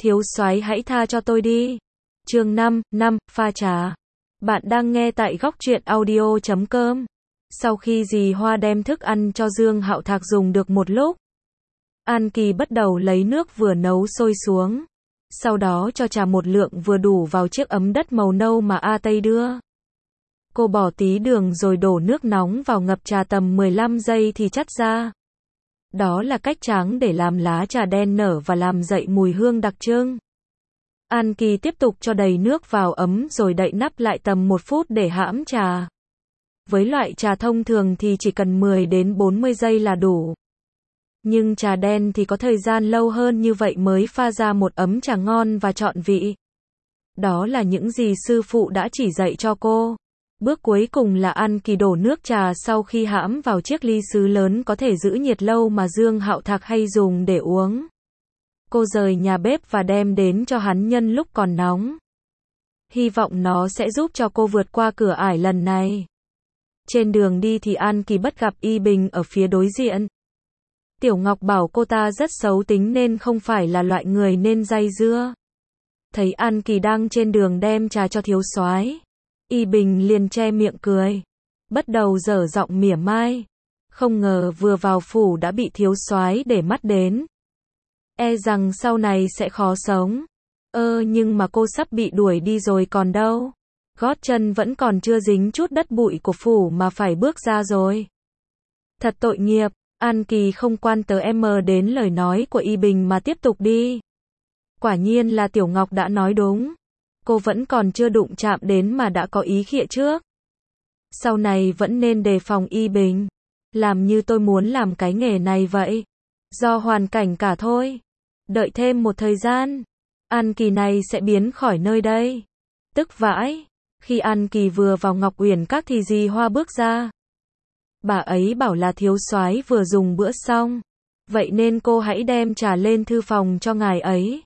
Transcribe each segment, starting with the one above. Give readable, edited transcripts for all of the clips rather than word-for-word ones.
Thiếu soái hãy tha cho tôi đi. Chương 5, pha trà. Bạn đang nghe tại góc truyện audio.com. Sau khi dì Hoa đem thức ăn cho Dương Hạo Thạc dùng được một lúc, An Kỳ bắt đầu lấy nước vừa nấu sôi xuống. Sau đó cho trà một lượng vừa đủ vào chiếc ấm đất màu nâu mà A Tây đưa. Cô bỏ tí đường rồi đổ nước nóng vào ngập trà tầm 15 giây thì chắt ra. Đó là cách tráng để làm lá trà đen nở và làm dậy mùi hương đặc trưng. An Kỳ tiếp tục cho đầy nước vào ấm rồi đậy nắp lại tầm 1 phút để hãm trà. Với loại trà thông thường thì chỉ cần 10 đến 40 giây là đủ. Nhưng trà đen thì có thời gian lâu hơn như vậy mới pha ra một ấm trà ngon và trọn vị. Đó là những gì sư phụ đã chỉ dạy cho cô. Bước cuối cùng là An Kỳ đổ nước trà sau khi hãm vào chiếc ly sứ lớn có thể giữ nhiệt lâu mà Dương Hạo Thạc hay dùng để uống. Cô rời nhà bếp và đem đến cho hắn nhân lúc còn nóng. Hy vọng nó sẽ giúp cho cô vượt qua cửa ải lần này. Trên đường đi thì An Kỳ bắt gặp Y Bình ở phía đối diện. Tiểu Ngọc bảo cô ta rất xấu tính nên không phải là loại người nên dây dưa. Thấy An Kỳ đang trên đường đem trà cho thiếu soái, Y Bình liền che miệng cười, bắt đầu dở giọng mỉa mai. Không ngờ vừa vào phủ đã bị thiếu soái để mắt đến. E rằng sau này sẽ khó sống. Nhưng mà cô sắp bị đuổi đi rồi còn đâu. Gót chân vẫn còn chưa dính chút đất bụi của phủ mà phải bước ra rồi. Thật tội nghiệp. An Kỳ không quan đến lời nói của Y Bình mà tiếp tục đi. Quả nhiên là Tiểu Ngọc đã nói đúng. Cô vẫn còn chưa đụng chạm đến mà đã có ý khịa trước. Sau này vẫn nên đề phòng Y Bình. Làm như tôi muốn làm cái nghề này vậy. Do hoàn cảnh cả thôi. Đợi thêm một thời gian, An Kỳ này sẽ biến khỏi nơi đây. Tức vãi. Khi An Kỳ vừa vào Ngọc Uyển Các thì dì Hoa bước ra. Bà ấy bảo là thiếu soái vừa dùng bữa xong. Vậy nên cô hãy đem trà lên thư phòng cho ngài ấy.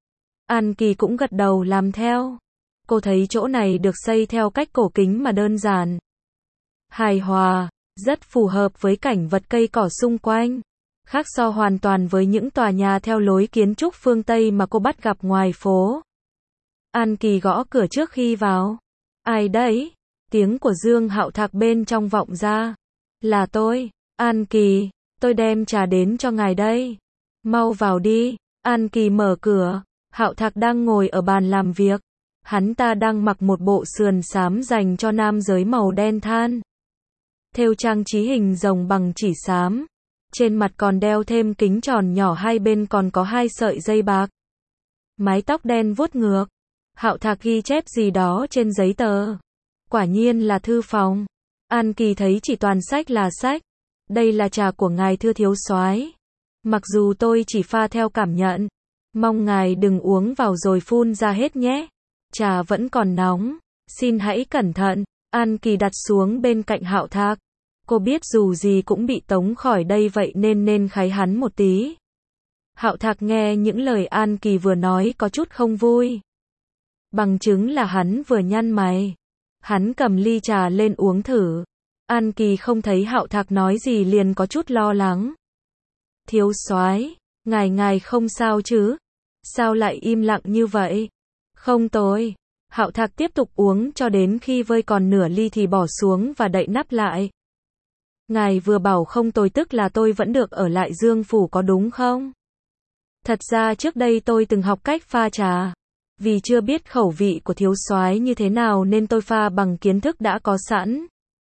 An Kỳ cũng gật đầu làm theo. Cô thấy chỗ này được xây theo cách cổ kính mà đơn giản, hài hòa, rất phù hợp với cảnh vật cây cỏ xung quanh. Khác so hoàn toàn với những tòa nhà theo lối kiến trúc phương Tây mà cô bắt gặp ngoài phố. An Kỳ gõ cửa trước khi vào. Ai đấy? Tiếng của Dương Hạo Thạc bên trong vọng ra. Là tôi, An Kỳ, tôi đem trà đến cho ngài đây. Mau vào đi. An Kỳ mở cửa. Hạo Thạc đang ngồi ở bàn làm việc. Hắn ta đang mặc một bộ sườn xám dành cho nam giới màu đen than. Thêu trang trí hình rồng bằng chỉ xám. Trên mặt còn đeo thêm kính tròn nhỏ, hai bên còn có 2 sợi dây bạc. Mái tóc đen vuốt ngược. Hạo Thạc ghi chép gì đó trên giấy tờ. Quả nhiên là thư phòng. An Kỳ thấy chỉ toàn sách là sách. Đây là trà của ngài thưa thiếu soái. Mặc dù tôi chỉ pha theo cảm nhận. Mong ngài đừng uống vào rồi phun ra hết nhé. Trà vẫn còn nóng. Xin hãy cẩn thận. An Kỳ đặt xuống bên cạnh Hạo Thạc. Cô biết dù gì cũng bị tống khỏi đây vậy nên kháy hắn một tí. Hạo Thạc nghe những lời An Kỳ vừa nói có chút không vui. Bằng chứng là hắn vừa nhăn mày. Hắn cầm ly trà lên uống thử. An Kỳ không thấy Hạo Thạc nói gì liền có chút lo lắng. Thiếu soái, ngài không sao chứ? Sao lại im lặng như vậy? Không tôi. Hạo Thạc tiếp tục uống cho đến khi vơi còn nửa ly thì bỏ xuống và đậy nắp lại. Ngài vừa bảo không tồi tức là tôi vẫn được ở lại Dương phủ có đúng không? Thật ra trước đây tôi từng học cách pha trà. Vì chưa biết khẩu vị của thiếu soái như thế nào nên tôi pha bằng kiến thức đã có sẵn.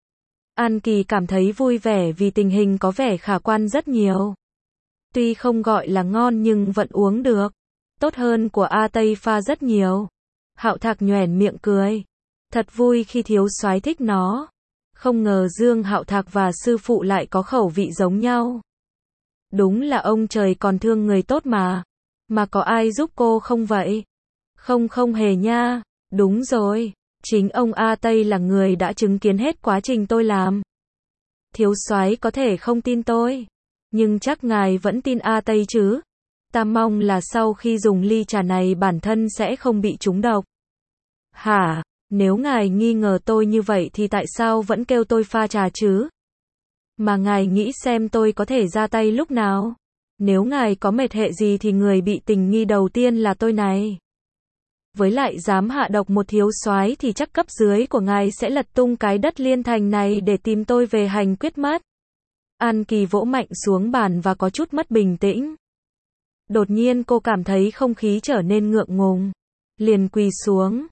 An Kỳ cảm thấy vui vẻ vì tình hình có vẻ khả quan rất nhiều. Tuy không gọi là ngon nhưng vẫn uống được. Tốt hơn của A Tây pha rất nhiều. Hạo Thạc nhoẻn miệng cười. Thật vui khi thiếu soái thích nó. Không ngờ Dương Hạo Thạc và sư phụ lại có khẩu vị giống nhau. Đúng là ông trời còn thương người tốt mà. Mà có ai giúp cô không vậy? Không hề nha. Đúng rồi. Chính ông A Tây là người đã chứng kiến hết quá trình tôi làm. Thiếu soái có thể không tin tôi. Nhưng chắc ngài vẫn tin A Tây chứ? Ta mong là sau khi dùng ly trà này bản thân sẽ không bị trúng độc. Hả? Nếu ngài nghi ngờ tôi như vậy thì tại sao vẫn kêu tôi pha trà chứ? Mà ngài nghĩ xem tôi có thể ra tay lúc nào? Nếu ngài có mệt hệ gì thì người bị tình nghi đầu tiên là tôi này. Với lại dám hạ độc một thiếu soái thì chắc cấp dưới của ngài sẽ lật tung cái đất Liên Thành này để tìm tôi về hành quyết mất. An Kỳ vỗ mạnh xuống bàn và có chút mất bình tĩnh. Đột nhiên cô cảm thấy không khí trở nên ngượng ngùng. Liền quỳ xuống.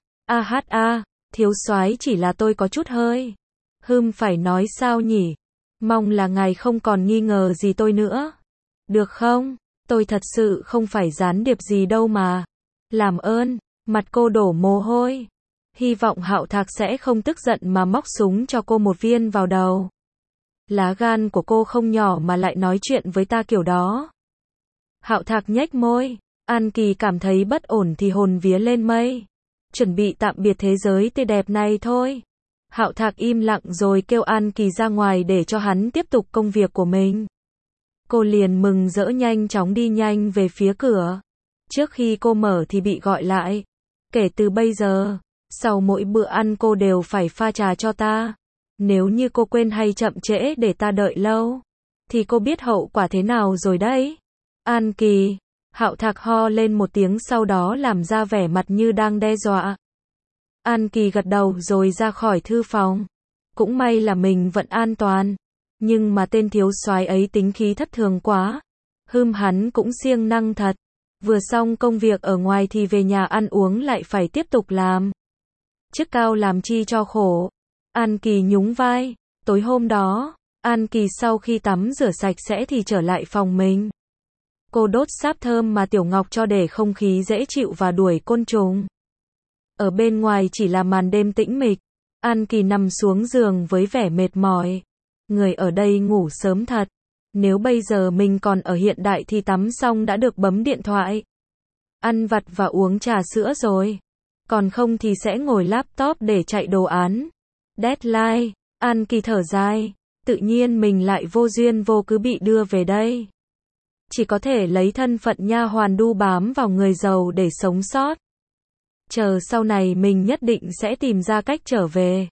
Thiếu soái chỉ là tôi có chút hơi. Phải nói sao nhỉ? Mong là ngài không còn nghi ngờ gì tôi nữa. Được không? Tôi thật sự không phải gián điệp gì đâu mà. Làm ơn. Mặt cô đổ mồ hôi. Hy vọng Hạo Thạc sẽ không tức giận mà móc súng cho cô một viên vào đầu. Lá gan của cô không nhỏ mà lại nói chuyện với ta kiểu đó. Hạo Thạc nhếch môi. An Kỳ cảm thấy bất ổn thì hồn vía lên mây. Chuẩn bị tạm biệt thế giới tươi đẹp này thôi. Hạo Thạc im lặng rồi kêu An Kỳ ra ngoài để cho hắn tiếp tục công việc của mình. Cô liền mừng rỡ nhanh chóng đi nhanh về phía cửa. Trước khi cô mở thì bị gọi lại. Kể từ bây giờ, sau mỗi bữa ăn cô đều phải pha trà cho ta. Nếu như cô quên hay chậm trễ để ta đợi lâu, thì cô biết hậu quả thế nào rồi đấy. An Kỳ. Hạo Thạc ho lên một tiếng sau đó làm ra vẻ mặt như đang đe dọa. An Kỳ gật đầu rồi ra khỏi thư phòng. Cũng may là mình vẫn an toàn. Nhưng mà tên thiếu soái ấy tính khí thất thường quá. Hắn cũng siêng năng thật. Vừa xong công việc ở ngoài thì về nhà ăn uống lại phải tiếp tục làm. Chức cao làm chi cho khổ. An Kỳ nhún vai. Tối hôm đó, An Kỳ sau khi tắm rửa sạch sẽ thì trở lại phòng mình. Cô đốt sáp thơm mà Tiểu Ngọc cho để không khí dễ chịu và đuổi côn trùng. Ở bên ngoài chỉ là màn đêm tĩnh mịch. An Kỳ nằm xuống giường với vẻ mệt mỏi. Người ở đây ngủ sớm thật. Nếu bây giờ mình còn ở hiện đại thì tắm xong đã được bấm điện thoại, ăn vặt và uống trà sữa rồi. Còn không thì sẽ ngồi laptop để chạy đồ án. Deadline. An Kỳ thở dài. Tự nhiên mình lại vô duyên vô cớ bị đưa về đây. Chỉ có thể lấy thân phận nha hoàn đu bám vào người giàu để sống sót. Chờ sau này mình nhất định sẽ tìm ra cách trở về.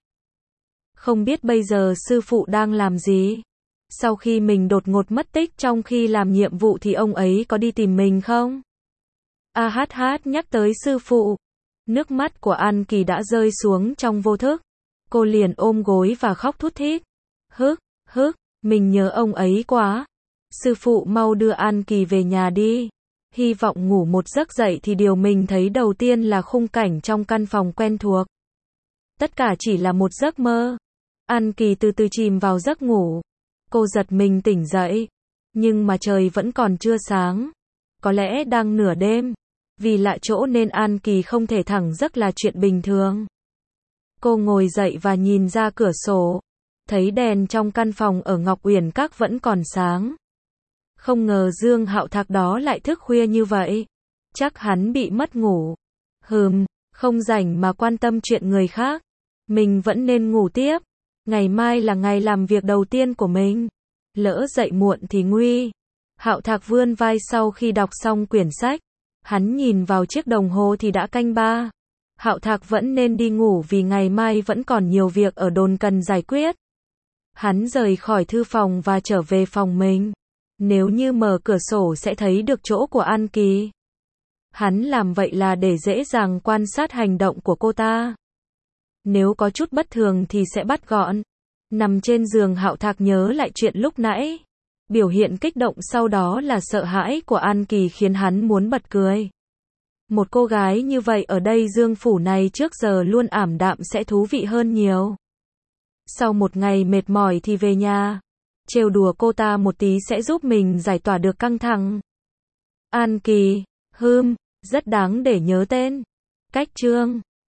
Không biết bây giờ sư phụ đang làm gì? Sau khi mình đột ngột mất tích trong khi làm nhiệm vụ thì ông ấy có đi tìm mình không? Nhắc tới sư phụ. Nước mắt của An Kỳ đã rơi xuống trong vô thức. Cô liền ôm gối và khóc thút thít. Mình nhớ ông ấy quá. Sư phụ mau đưa An Kỳ về nhà đi. Hy vọng ngủ một giấc dậy thì điều mình thấy đầu tiên là khung cảnh trong căn phòng quen thuộc. Tất cả chỉ là một giấc mơ. An Kỳ từ từ chìm vào giấc ngủ. Cô giật mình tỉnh dậy. Nhưng mà trời vẫn còn chưa sáng. Có lẽ đang nửa đêm. Vì lạ chỗ nên An Kỳ không thể thẳng giấc là chuyện bình thường. Cô ngồi dậy và nhìn ra cửa sổ. Thấy đèn trong căn phòng ở Ngọc Uyển Các vẫn còn sáng. Không ngờ Dương Hạo Thạc đó lại thức khuya như vậy. Chắc hắn bị mất ngủ. Không rảnh mà quan tâm chuyện người khác. Mình vẫn nên ngủ tiếp. Ngày mai là ngày làm việc đầu tiên của mình. Lỡ dậy muộn thì nguy. Hạo Thạc vươn vai sau khi đọc xong quyển sách. Hắn nhìn vào chiếc đồng hồ thì đã canh 3. Hạo Thạc vẫn nên đi ngủ vì ngày mai vẫn còn nhiều việc ở đồn cần giải quyết. Hắn rời khỏi thư phòng và trở về phòng mình. Nếu như mở cửa sổ sẽ thấy được chỗ của An Kỳ. Hắn làm vậy là để dễ dàng quan sát hành động của cô ta. Nếu có chút bất thường thì sẽ bắt gọn. Nằm trên giường Hạo Thạc nhớ lại chuyện lúc nãy. Biểu hiện kích động sau đó là sợ hãi của An Kỳ khiến hắn muốn bật cười. Một cô gái như vậy ở đây Dương phủ này trước giờ luôn ảm đạm sẽ thú vị hơn nhiều. Sau một ngày mệt mỏi thì về nhà. Trêu đùa cô ta một tí sẽ giúp mình giải tỏa được căng thẳng. An Kỳ. Rất đáng để nhớ tên. Cách chương.